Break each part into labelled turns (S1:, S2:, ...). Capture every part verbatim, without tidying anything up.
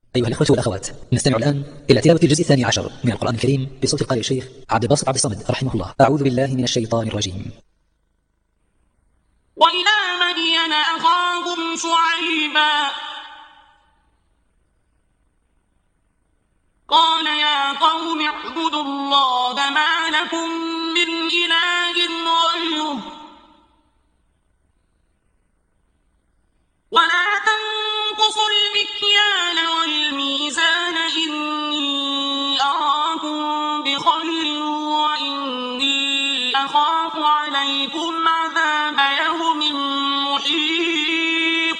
S1: أيها الإخوة والأخوات، نستمع الآن إلى تلاوة الجزء الثاني عشر من القرآن الكريم بصوت القارئ الشيخ عبد الباسط عبد الصمد رحمه الله. أعوذ بالله من الشيطان الرجيم.
S2: وإلى مدين أخاهم شعيبا قال يا قوم اعبدوا الله ما لكم من إله غيره ولا تنقصوا المكيال والميزان إني أراكم بخير وإني أخاف عليكم عذاب يوم محيط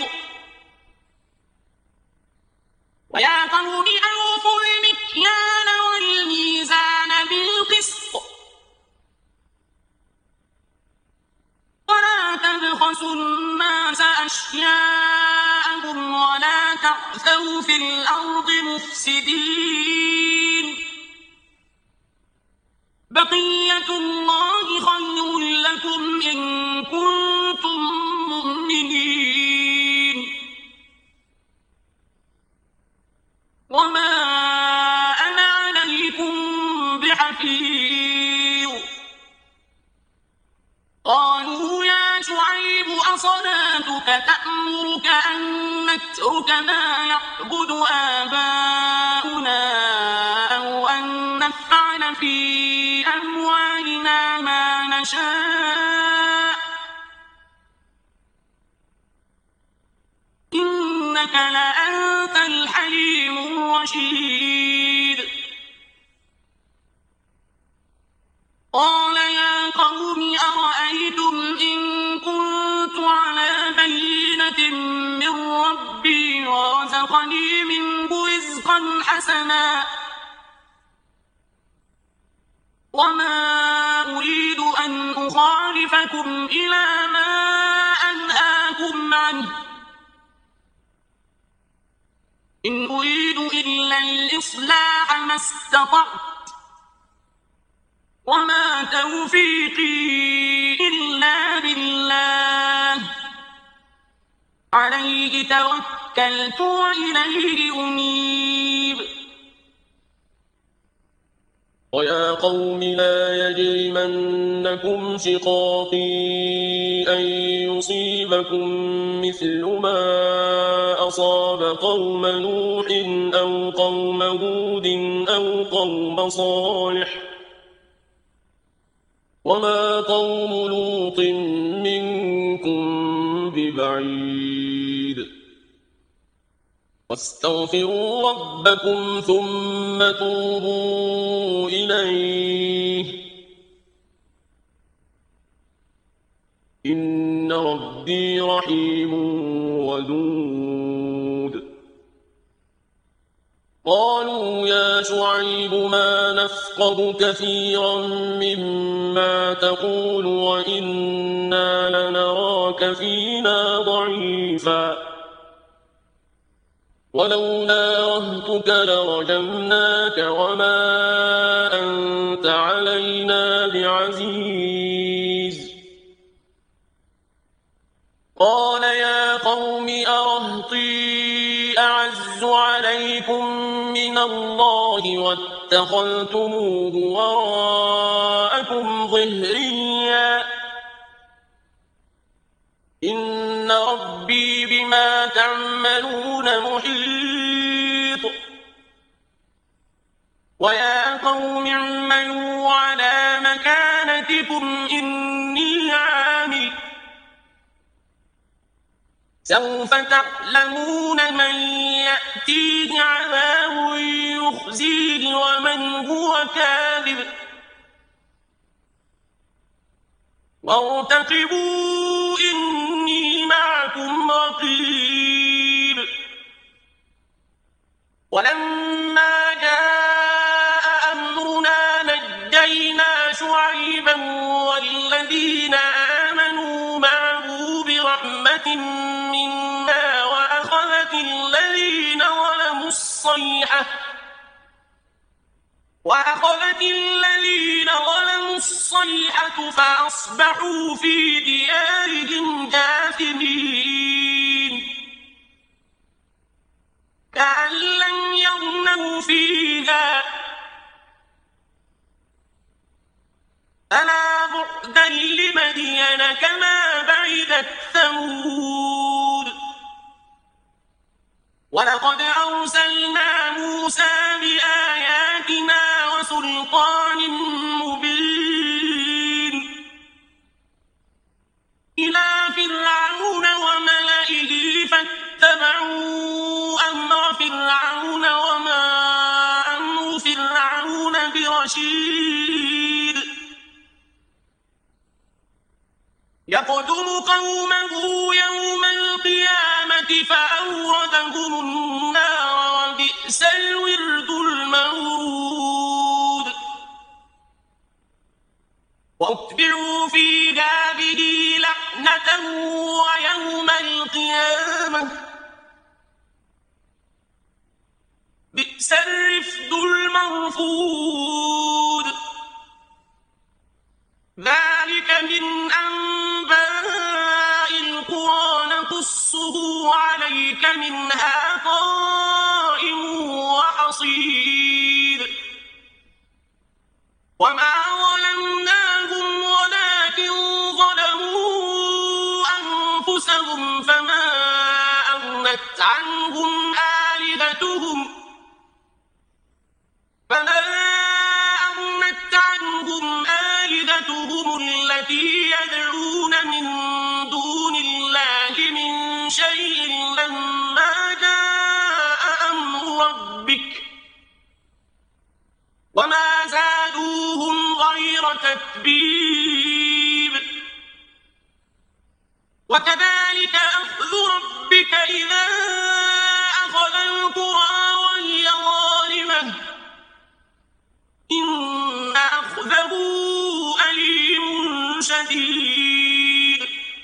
S2: ويا قوم أوفوا المكيال والميزان بالقسط ولا تبخسوا الناس أشياءهم ولا تعثوا في الأرض مفسدين بقية الله خير لكم إن كنتم مؤمنين وما أنا عليكم بحفيظ قالوا يا شعيب أصلاتك تأمرك أن نترك ما يعبد آباؤنا أو أن نفعل في أموالنا ما نشاء إنك لأنت الحليم الرشيد قال يا قوم أرأيتم إن كنت على بينة من ربي ورزقني منه رزقا حسنا وما أريد أن أخالفكم إلى ما أنهاكم عنه إن أريد إلا الإصلاح ما استطعت وما توفيقي إلا بالله عليه توكلت وإليه أنيب
S3: ويا قوم لا يجرمنكم شقاقي أن يصيبكم مثل ما أصاب قوم نوح أو قوم هود أو قوم صالح وما قوم لوط منكم ببعيد واستغفروا ربكم ثم توبوا إليه إن ربي رحيم ودود قالوا يا شعيب ما نفقه كثيرا مما تقول وإنا لنراك فينا ضعيفا ولولا رهتك لرجمناك وما أنت علينا بعزيز قال يا قوم أرهطي أعز عليكم من الله واتخذتموه وراءكم ظهريا إن ربي بما تعملون محيط ويا قوم اعملوا على مكانتكم إني عامل سوف تعلمون من يأتيه عذاب يخزيه ومن هو كاذب وارتقبوا إني معكم رقيب ولما جاء أمرنا نجينا شعيبا والذين آمنوا معه برحمة منا وأخذت الذين ظلموا الصيحة وأخذت الذين ظلموا الصيحة فأصبحوا في ديارهم جاثمين كأن لم فيها ألا بعدا لمدين كما بعدت ثمود ولقد أرسلنا موسى بآياتنا وسلطان مبين إلى فرعون وملئه فاتبعوا أمر فرعون وما أمر فرعون برشيد يقدم قومه يوم القيامة فأوردهم النار وبئس الورد المورود واتبعوا في دابه لعنة ويوم القيامة بئس الرفد المرفود ذلك من أنباء القرى نقصه عليك منها قائم وحصيد وما ظلمناهم ولكن ظلموا أنفسهم فما أغنت عنهم آلهتهم فما أغنت عنهم آلهتهم التي يدعون من دون الله من شيء لما جاء أمر ربك وما زادوهم غير تتبيب وكذلك أخذ ربك إذا أخذ القرى وهي ظالمة إن أخذه أليم شديد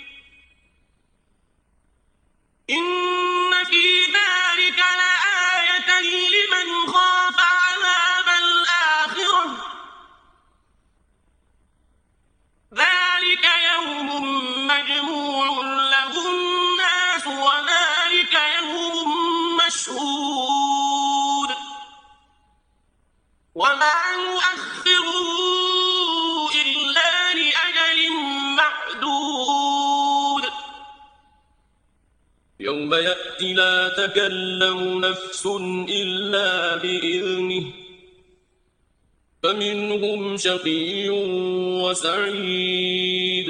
S3: إن في ذلك لآية لمن خاف عذاب الآخرة ذلك يوم مجموع له الناس وذلك يوم مشهود وما نؤخره إلا لأجل معدود
S2: يوم يأتي لا تكلم نفس إلا بإذنه فمنهم شقي وسعيد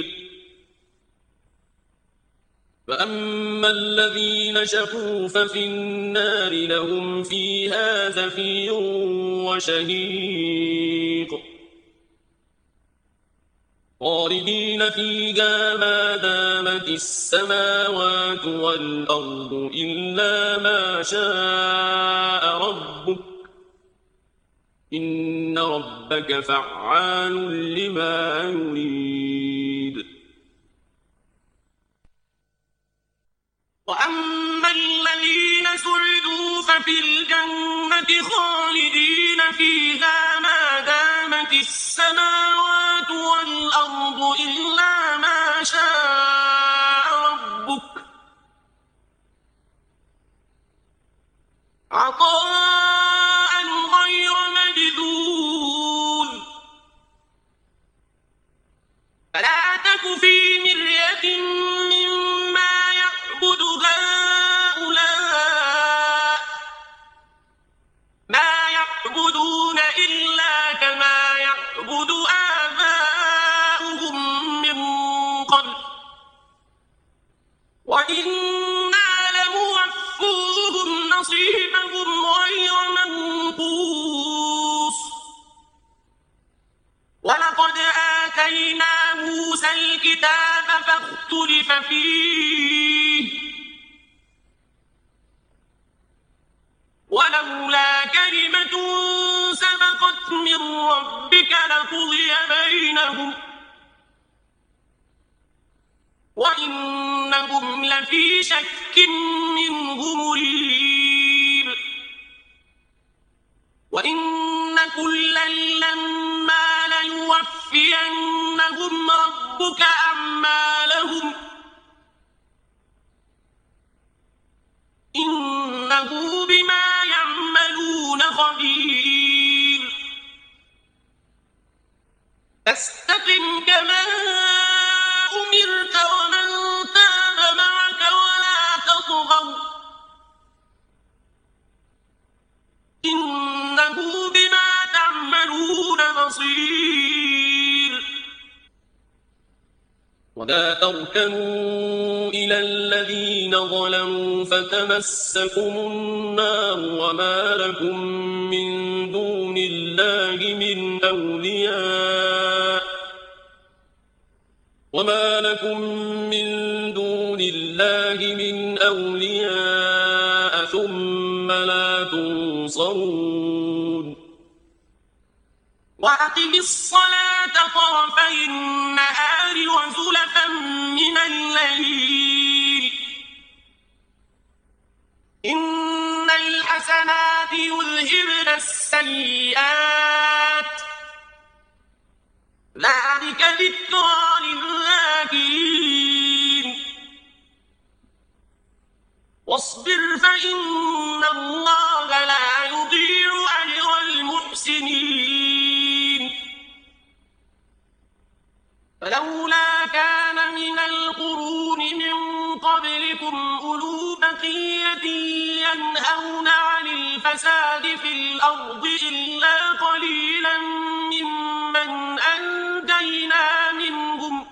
S2: فأما الذين شقوا ففي النار لهم فيها زفير وشهيق خالدين فيها ما دامت السماوات والأرض إلا ما شاء ربك إن ربك فعال لما يريد
S3: وأما الذين سعدوا ففي الجنة خالدين فيها ما دامت السماوات والأرض إلا ما شاء ربك عطاء غير مجذوذ فلا تك في مرية مما يعبد هؤلاء ما يعبدون إلا كما يعبد آباؤهم من قبل وإنا لموفوهم نصيبهم غير منقوص ولقد آتينا موسى الكتاب فاختلف فيه ولولا كلمة سبقت من ربك لقضي بينهم وإنهم لفي شك منه مريب وإن كلا لما ليوفينهم ربك أعمالهم إنه بما يعملون خبير
S2: فاستقم كما أمرت ومن تاب معك ولا تطغوا إنه بما تعملون بصير ولا تركنوا إلى الذين ظلموا فتمسكم النار وما لكم من دون الله من أولياء وما لكم من دون الله من أولياء ثم لا تنصرون وأقم الصلاة طرفي النهار وزلفا من الليل إن الحسنات يذهبن السيئات ذلك ذكرى للذاكرين واصبر فإن الله لا يضيع أجر المحسنين فلولا كان من القرون من قبلكم أولو بقية ينهون عن الفساد في الأرض إلا قليلا ممن أنجينا منهم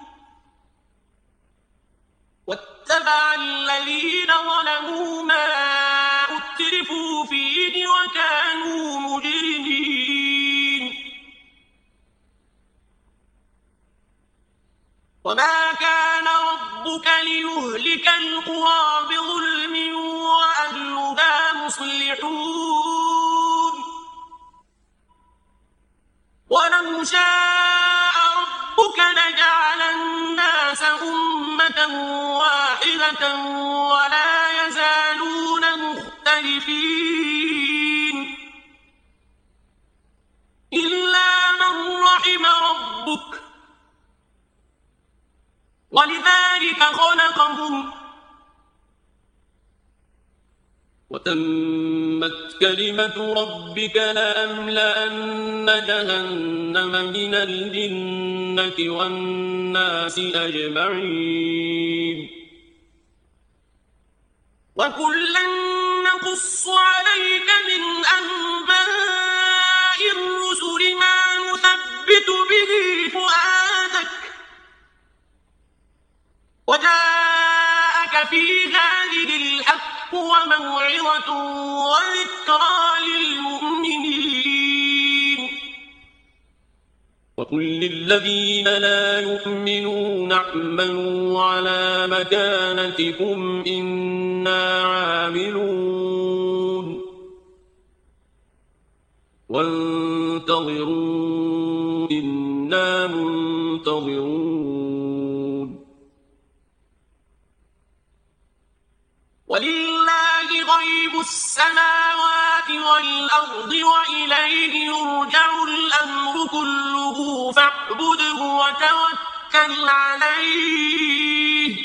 S2: واتبع الذين ظلموا ما أترفوا فيه وكانوا مجرمين وما كان ربك ليهلك القرى بظلم وأهلها مصلحون ولو شاء ربك لجعل الناس أمة واحدة ولا يزالون مختلفين إلا من رحم ربك ولذلك خلقهم وتمت كلمة ربك لأملأن جهنم من الجنة والناس أجمعين وكلا نقص عليك من أنباء الرسل ما نثبت به فؤادك وجاءك في هذه الحق وموعظة وذكرى للمؤمنين وقل للذين لا يؤمنون اعملوا على مكانتكم إنا عاملون وانتظروا إنا منتظرون ولله غيب السماوات والأرض وإليه يرجع الأمر كله فاعبده وتوكل عليه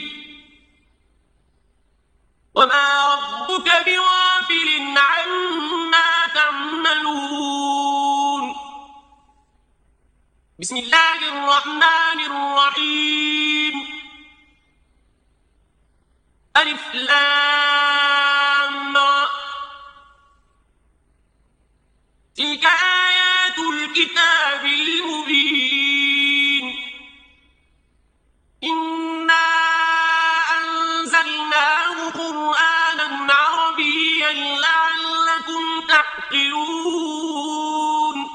S2: وما ربك بغافل عما تعملون بسم الله الرحمن الرحيم ألف لام را تلك آيات الكتاب المبين إنا أنزلناه قرآنا عربيا لعلكم تعقلون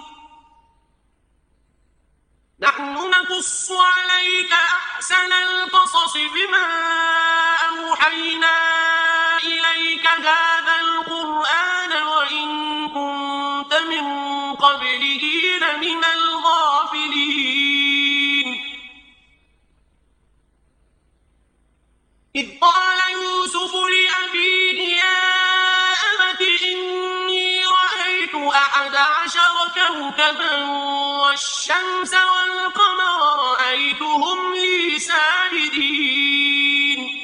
S2: نحن نقص عليك أحسن القصص بما أوحينا إليك هذا القرآن وإن كنت من قبله لمن الغافلين إذ قال يوسف لأبيه يا أبت إني رأيت أحد عشر كوكبا والشمس والقمر رأيتهم لي ساجدين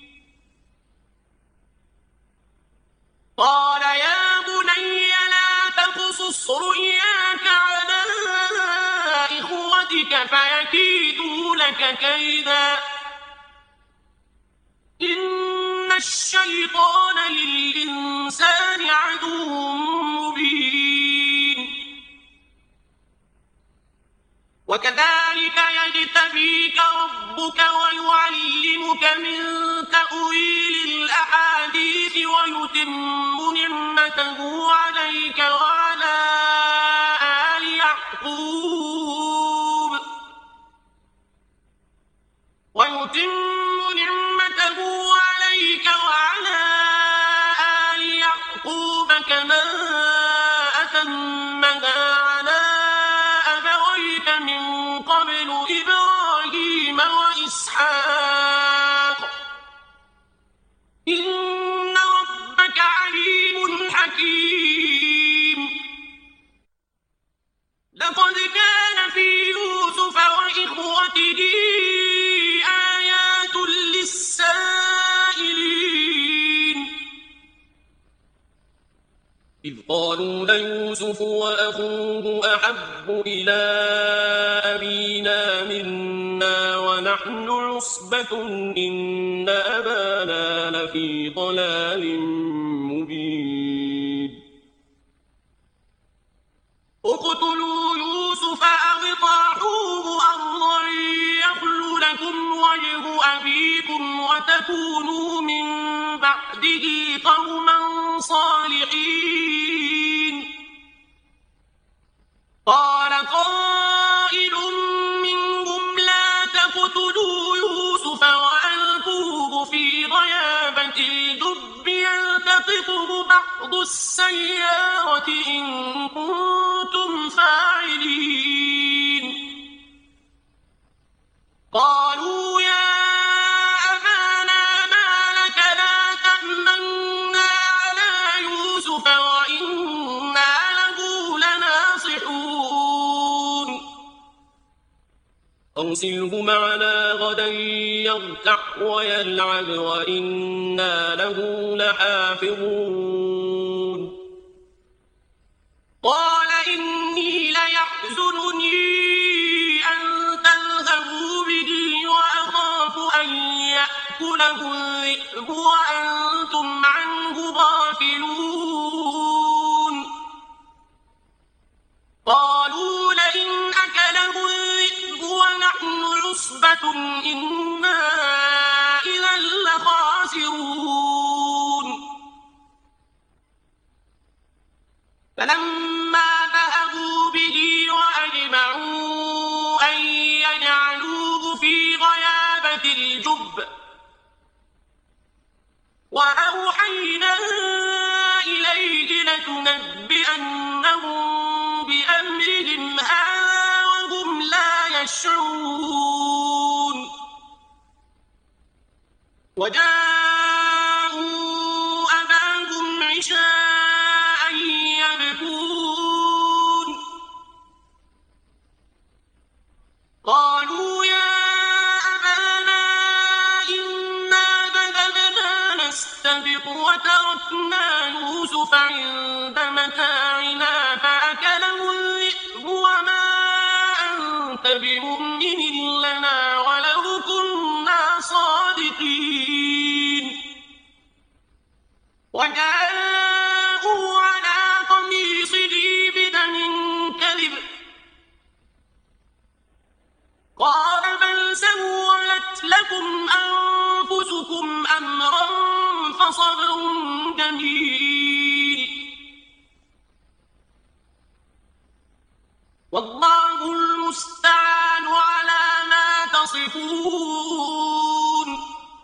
S2: قال يا بني لا تقصص رؤياك على إخوتك بك فيكيدوا لك كيدا إن الشيطان للإنسان عدو مبين وكذلك يجتبيك ربك ويعلمك من تأويل الأحاديث ويتم نعمته عليك وعلى آل يعقوب ويتم نعمته عليك وعلى آل يعقوب كما أتمها على أبويك من قبل إبراهيم وإسحاق إن ربك عليم حكيم لقد كان في يوسف وإخوته آيات للسائلين إذ قالوا ليوسف وأخوه أحب إلى أبينا منا ونحن عصبة إن أبانا لفي ضلال مبين اقتلوا يوسف أو اطرحوه أرضا يخل لكم وجه أبيكم وتكونوا من بعده قوما صالحين قال قائل منهم لا تقتلوا يوسف وألقوه في غيابة الجب يلتقطه بعض السيارة إن كنتم فاعلين قالوا يا أبانا ما لك لا تأمنا على يوسف وإنا له لناصحون أرسله معنا غدا يرتع ويلعب وإنا له لحافظون قال إني ليحزنني أن تذهبوا به وأخاف أن يأكله الذئب وأنتم عنه غافلون قالوا لئن أكله الذئب ونحن عصبة إنا إذا لخاسرون فلما ذهبوا به وأجمعوا أن يجعلوه في غيابة الجب وأوحينا إليه لتنبئنهم بأمرهم هذا وهم لا يشعرون وجاءوا أباهم عشاء يبكون قالوا يا أبانا إنا ذهبنا نستبق وتركنا يوسف عند متاعنا فأكله الذئب وما أنت بمؤمن لنا ولو كنا صادقين وجاءوا على قميصه بدم كذب قال بل سولت لكم أنفسكم أمرا فصبر جميل والله المستعان على ما تصفون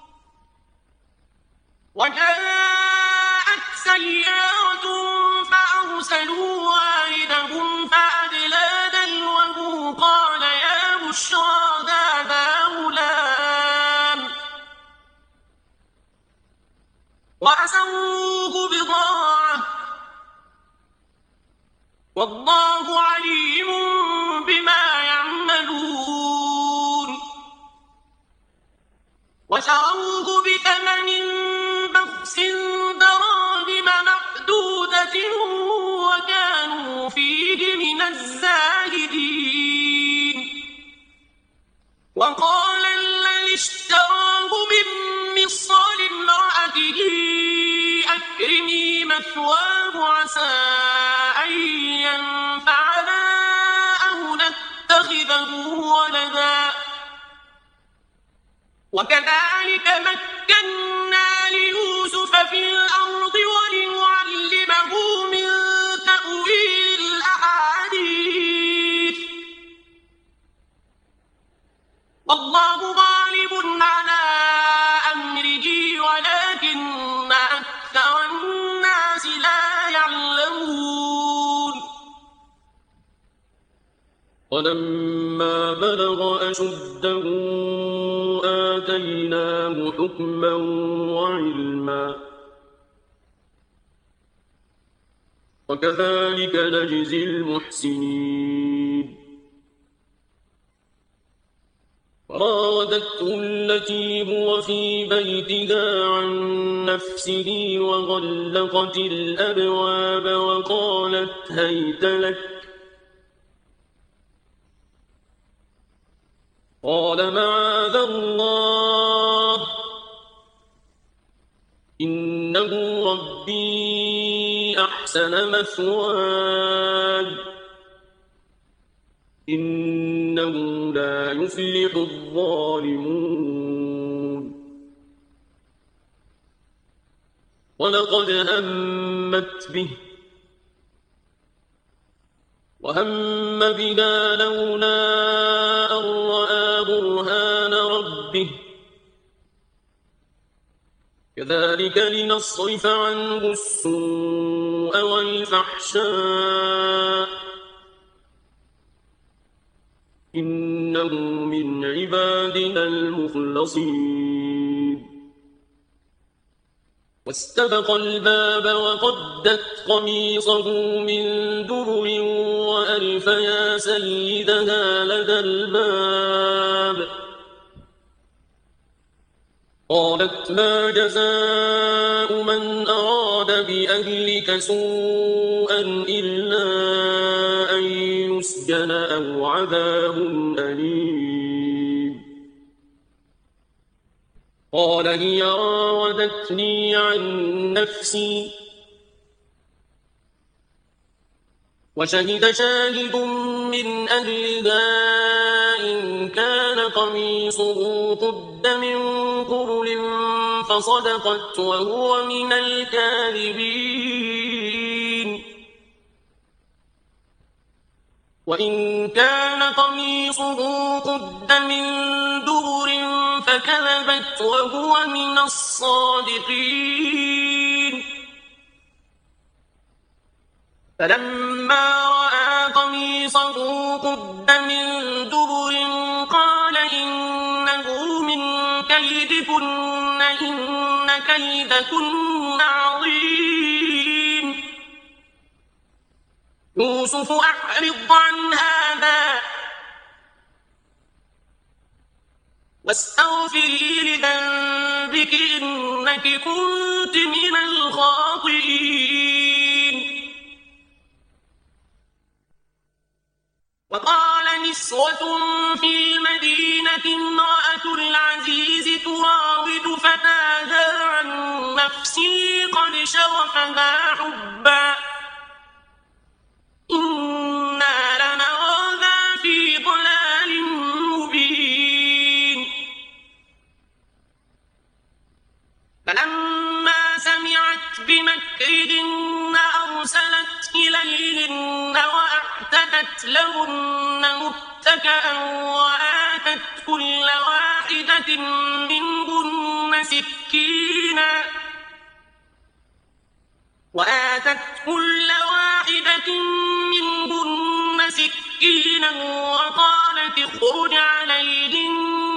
S2: وجاءت سيارة فأرسلوا واردهم فأدلى دلوه قال يا بشرى هذا غلام وأسروه بضاعة والله عليم بما يعملون وشروه بثمن بخس دراهم معدودة وكانوا فيه من الزاهدين وقال الذي اشتراه من مصر لامرأته أكرمي مثواه عسى أن ينفعنا أو نتخذه ولدا وكذلك مكنا ليوسف في الأرض ولنعلمه من تأويل الأحاديث والله غالب على أمره ولكن أكثر الناس لا يعلمون.
S4: ولما بلغ أشده آتيناه حكما وعلما وكذلك نجزي المحسنين. وراودته التي هو في بيتها عن نفسه وغلقت الأبواب وقالت هيت لك قال معاذ الله إنه ربي أحسن مثواي إنه لا يفلح الظالمون. ولقد همت به وهم بها لولا أن رأى برهان ربه كذلك لنصرف عنه السوء والفحشاء إنه من عبادنا المخلصين. واستبق الباب وقدت قميصه من دبر وألف يا سيدها لدى الباب قالت ما جزاء من أراد بأهلك سوءا إلا أن يسجن أو عذاب أليم. قال هي راودتني عن نفسي وشهد شاهد من أهلها إن كان قميصه قد من قبل فصدقت وهو من الكاذبين وإن كان قميصه قد من دبر فكذبت وهو من الصادقين. فلما رأى قميصه قد من دبر قال إنه من كيدكن إن كيدكن عظيم. يوسف أعرض عن هذا واستغفري لذنبك إنك كنت من الخاطئين. وقال نسوة في المدينة امرأة العزيز تراود فتاها عن نفسه قد شغفها حبا إنا لنراها في ضلال مبين. فلما سمعت بمكرهن أرسلت إليهن وأعتدت لهن متكئا وآتت كل واحدة منهن سكينا وآتت كل واحدة منهن سكينا وقالت اخرج عليهن.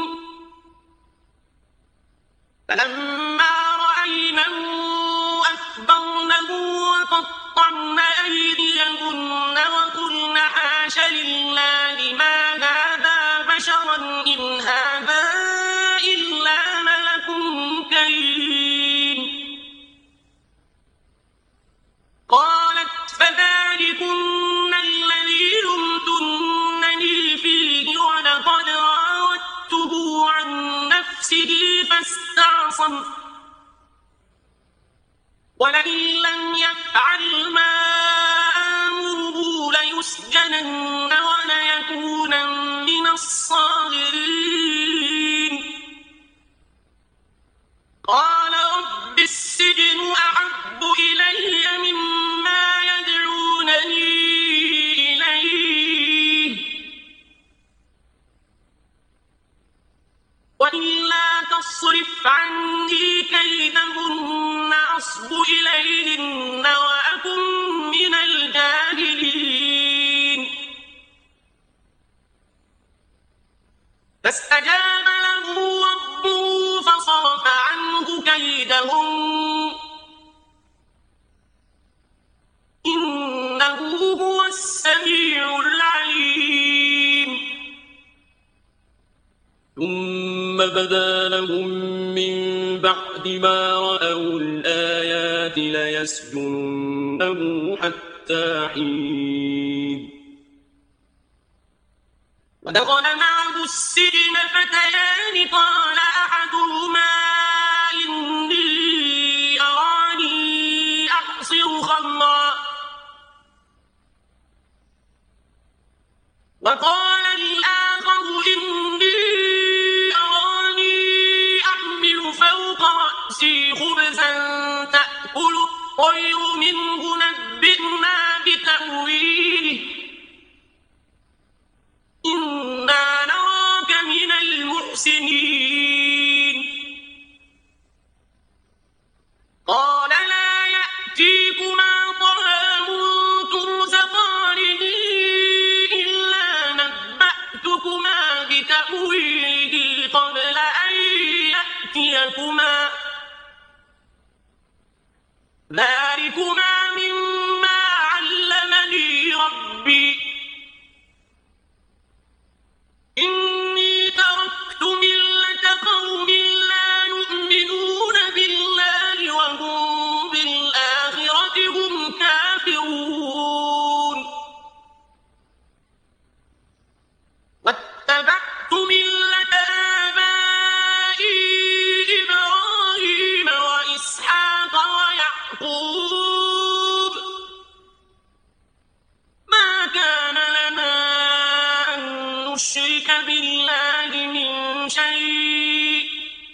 S4: فلما رأينه أكبرنه وقطعن أيديهن وقلن حاش لله ما هذا بشرا إن هذا إلا ملك كريم. قالت فذلكن الذي لمتنني فيه ولقد راودته
S2: عصم ولئن لم يفعل ما آمره ليسجنن وليكونن من الصاغرين قال رب السجن أحب إلي مما يدعونني إليه وإلا تصرف عني كيدهن أصب إليهن وأكن من الجاهلين فاستجاب له ربه فصرف عنه كيدهن إنه هو السميع العليم
S4: ثم بدا لهم من بعد ما رأوا الآيات ليسجننه حتى حين
S2: ودخل معه السجن فتيان قال أحدهما إني أراني أعصر خمرا وقال الآخر إني أراني أحمل فوق رأسي خبزا تأكل الطير منه نبئنا بتأويله إنا نراك من المحسنين قال لا يأتيكما طعام ترزقانه إلا نبأتكما بتأويله قبل أن يأتيكما ذلكما مما علمني ربي إني تركت ملة قوم لا يؤمنون بالله وهم بالآخرة هم كافرون واتبعت ملة آبائي إبراهيم وإسحاق ويعقوب ما كان لنا أن نشرك بالله من شيء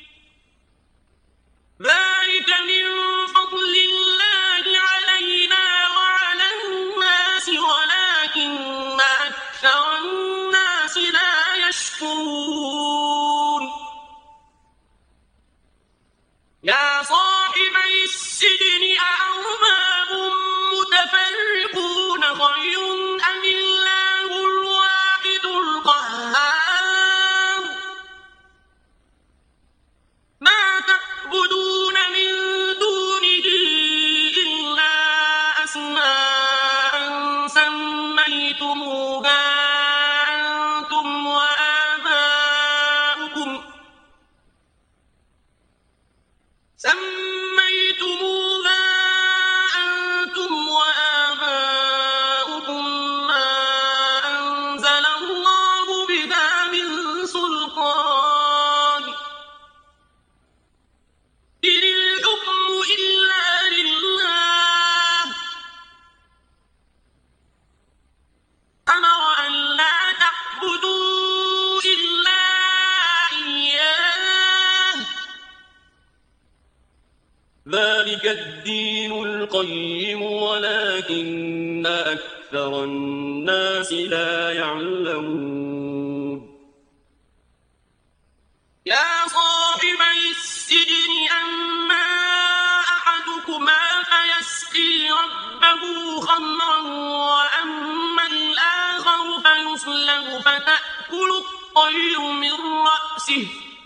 S2: ذلك من فضل الله علينا وعلى الناس ولكن أكثر الناس لا يشكرون يا صاحبي السجن أأرباب متفرقون خير أم الله الواحد القهار ما تعبدون من دونه إلا أسماء سميتموها أنتم وآباؤكم سميتموها أنتم وآباؤكم ما أنزل الله بها من سلطان إن الحكم إلا لله أمر أن لا تعبدوا إلا إياه
S4: ذلك الدين القيم ولكن أكثر الناس لا يعلمون
S2: يا صاحبي السجن أما أحدكما فيسقي ربه خمرا وأما الآخر فيصلب فتأكل الطير من رأسه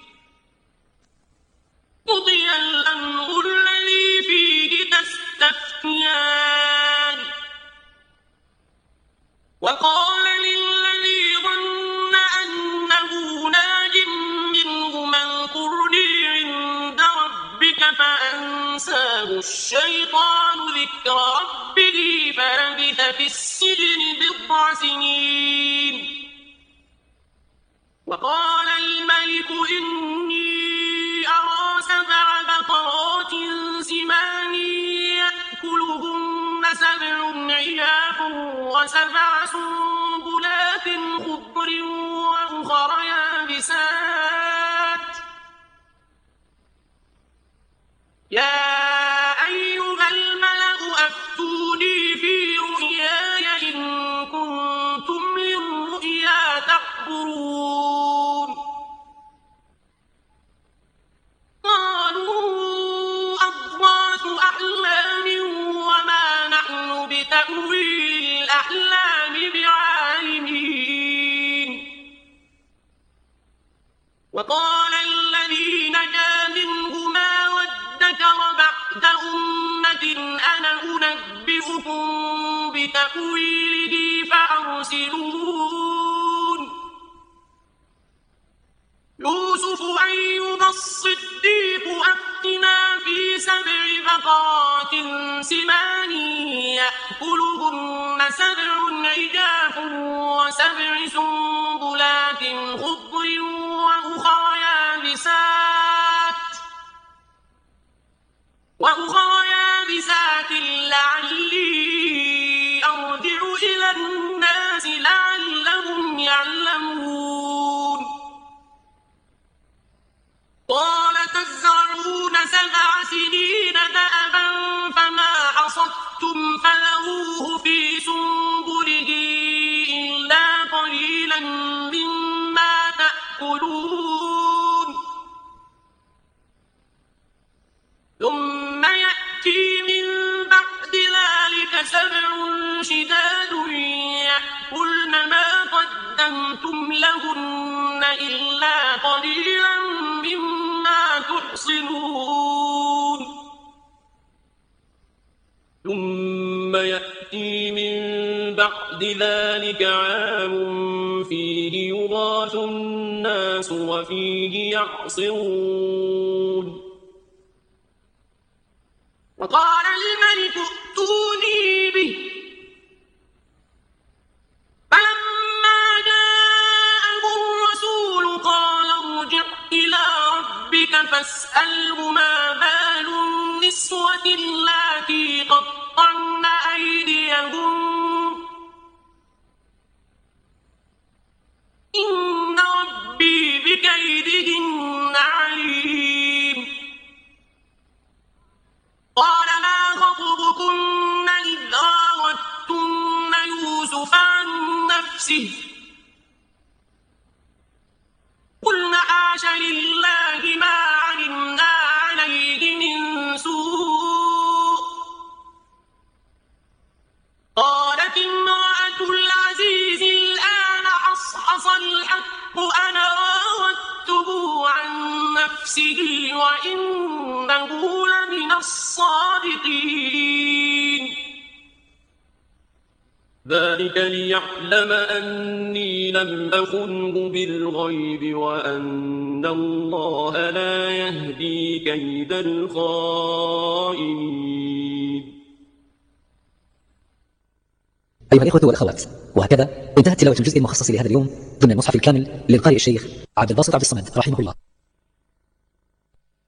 S2: قضي الأمر الذي فيه تستفتيان وقال للذي ظن أنه ناج منهما اذكرني عند ربك فأنساه الشيطان ذكر ربه فلبث في السجن بضع سنين وقال الملك إني أرى سبع بقرات سمان يأكلهن سبع عجاف وسبع سنبلات خضر وأخر يابسات يا أيها الملأ أفتوني في رؤياي إن كنتم للرؤيا تعبرون قالوا أضغاث أحلام وما نحن بتأويل الأحلام بعالمين وقال الذي نجا منهما وادكر بعد أمة أنا أنبئكم بتأويله فأرسلون يوسف أيها الصديق أفتنا في سبع بقرات سمان يأكلهن سبع عجاف وسبع سنبلات خضر وأخر يابسات وأخر يابسات لعلي أرجع إلى الناس لعلهم يعلمون قال تزرعون سبع سنين دأبا فما حصدتم فذروه في سنبله إلا قليلا مما تأكلون ثم يأتي من بعد ذلك سبع شداد يأكلن ما قدمتم لهن إلا قليلا مما تحصنون
S4: ثم يأتي من بعد ذلك عام فيه يغاث الناس وفيه يعصرون
S2: وقال الملك ائتوني به فلما جاءه الرسول قال ارجع إلى ربك فاسأله ما بال النسوة اللاتي قطعن أيديهن إن ربي بكيدهن عليم قال ما خطبكن إذ راوتن يوسف عن نفسه قلنا حاش لله ما علمنا عليه من سوء قالت امرأة العزيز الآن حصحص الحق أنا راودته عن نفسه وإنه لمن الصادقين
S4: ذلك ليعلم أني لم أخنه بالغيب وأن الله لا يهدي كيد الخائنين.
S1: أيها الإخوة والأخوات، وهكذا انتهت تلاوة الجزء المخصص لهذا اليوم ضمن المصحف الكامل للقارئ الشيخ عبد الباسط عبد الصمد رحمه الله.